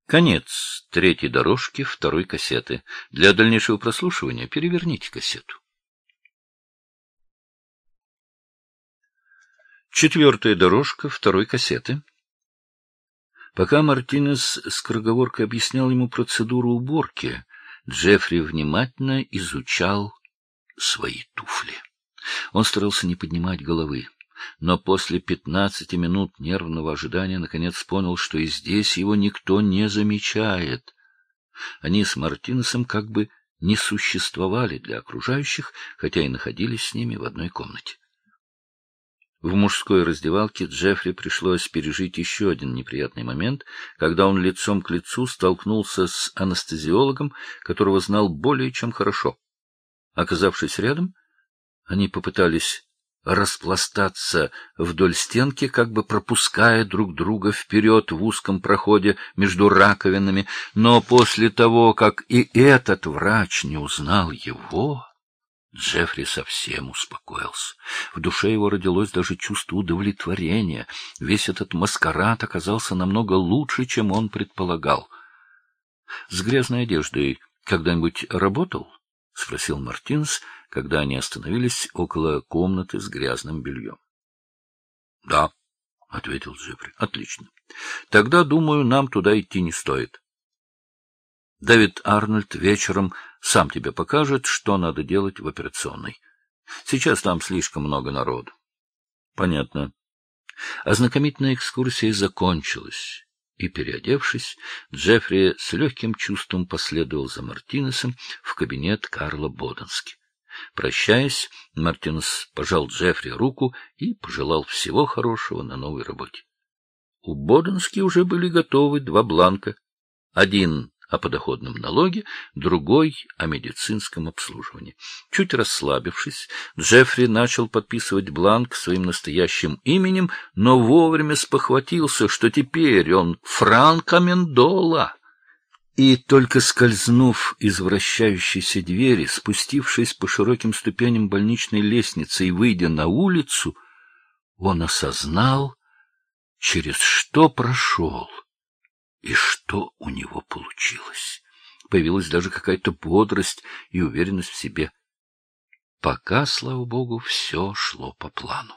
Конец третьей дорожки второй кассеты. Для дальнейшего прослушивания переверните кассету. Четвертая дорожка второй кассеты. Пока Мартинес скороговоркой объяснял ему процедуру уборки, Джеффри внимательно изучал свои туфли. Он старался не поднимать головы, но после 15 минут нервного ожидания наконец понял, что и здесь его никто не замечает. Они с Мартинесом как бы не существовали для окружающих, хотя и находились с ними в одной комнате. В мужской раздевалке Джеффри пришлось пережить еще один неприятный момент, когда он лицом к лицу столкнулся с анестезиологом, которого знал более чем хорошо. Оказавшись рядом, они попытались распластаться вдоль стенки, как бы пропуская друг друга вперед в узком проходе между раковинами, но после того, как и этот врач не узнал его, Джеффри совсем успокоился. В душе его родилось даже чувство удовлетворения. Весь этот маскарад оказался намного лучше, чем он предполагал. — С грязной одеждой когда-нибудь работал? — спросил Мартинес, когда они остановились около комнаты с грязным бельем. — Да, — ответил Джеффри. — Отлично. Тогда, думаю, нам туда идти не стоит. Дэвид Арнольд вечером сам тебе покажет, что надо делать в операционной. Сейчас там слишком много народу. Понятно. Ознакомительная экскурсия закончилась, и, переодевшись, Джеффри с легким чувством последовал за Мартинесом в кабинет Карла Боденски. Прощаясь, Мартинес пожал Джеффри руку и пожелал всего хорошего на новой работе. У Боденски уже были готовы два бланка. Один о подоходном налоге, другой — о медицинском обслуживании. Чуть расслабившись, Джеффри начал подписывать бланк своим настоящим именем, но вовремя спохватился, что теперь он Франк Амендола. И только скользнув из вращающейся двери, спустившись по широким ступеням больничной лестницы и выйдя на улицу, он осознал, через что прошел. И что у него получилось? Появилась даже какая-то бодрость и уверенность в себе. Пока, слава богу, все шло по плану.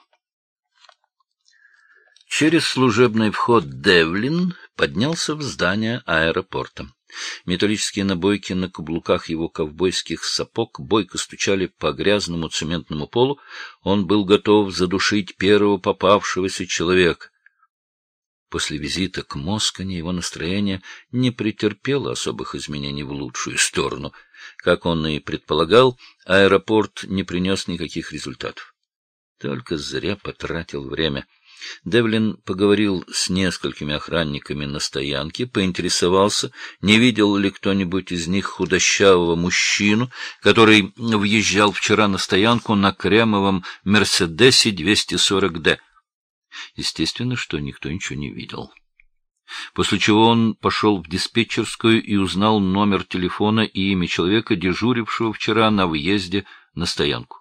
Через служебный вход Девлин поднялся в здание аэропорта. Металлические набойки на каблуках его ковбойских сапог бойко стучали по грязному цементному полу. Он был готов задушить первого попавшегося человека. После визита к Москоне его настроение не претерпело особых изменений в лучшую сторону. Как он и предполагал, аэропорт не принес никаких результатов. Только зря потратил время. Девлин поговорил с несколькими охранниками на стоянке, поинтересовался, не видел ли кто-нибудь из них худощавого мужчину, который въезжал вчера на стоянку на кремовом «Мерседесе 240D». Естественно, что никто ничего не видел. После чего он пошел в диспетчерскую и узнал номер телефона и имя человека, дежурившего вчера на въезде на стоянку.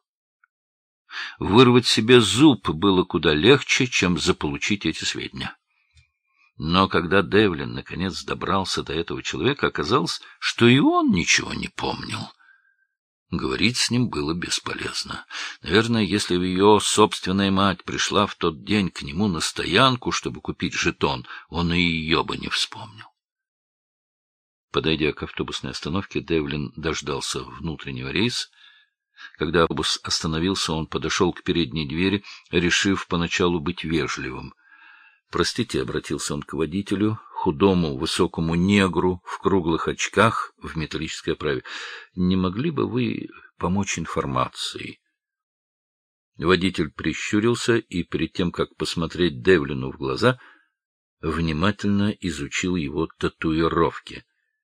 Вырвать себе зуб было куда легче, чем заполучить эти сведения. Но когда Девлин наконец добрался до этого человека, оказалось, что и он ничего не помнил. Говорить с ним было бесполезно. Наверное, если бы ее собственная мать пришла в тот день к нему на стоянку, чтобы купить жетон, он и ее бы не вспомнил. Подойдя к автобусной остановке, Девлин дождался внутреннего рейса. Когда автобус остановился, он подошел к передней двери, решив поначалу быть вежливым. «Простите», — обратился он к водителю, худому, высокому негру в круглых очках в металлической оправе. «Не могли бы вы помочь информацией?» Водитель прищурился и, перед тем, как посмотреть Девлину в глаза, внимательно изучил его татуировки.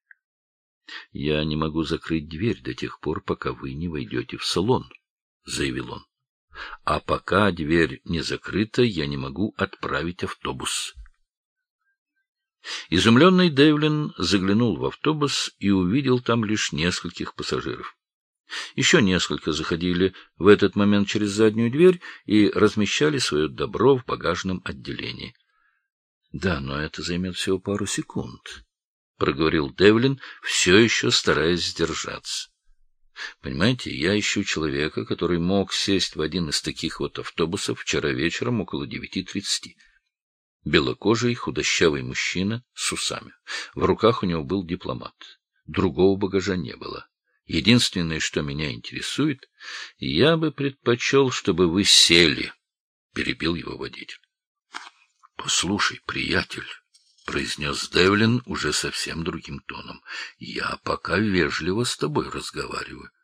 — Я не могу закрыть дверь до тех пор, пока вы не войдете в салон, — заявил он. — А пока дверь не закрыта, я не могу отправить автобус. Изумленный Девлин заглянул в автобус и увидел там лишь нескольких пассажиров. Еще несколько заходили в этот момент через заднюю дверь и размещали свое добро в багажном отделении. Да, но это займет всего пару секунд. — проговорил Девлин, все еще стараясь сдержаться. — Понимаете, я ищу человека, который мог сесть в один из таких вот автобусов вчера вечером около 9:30. Белокожий, худощавый мужчина с усами. В руках у него был дипломат. Другого багажа не было. Единственное, что меня интересует, я бы предпочел, чтобы вы сели, — перебил его водитель. — Послушай, приятель, — произнес Девлин уже совсем другим тоном, — я пока вежливо с тобой разговариваю.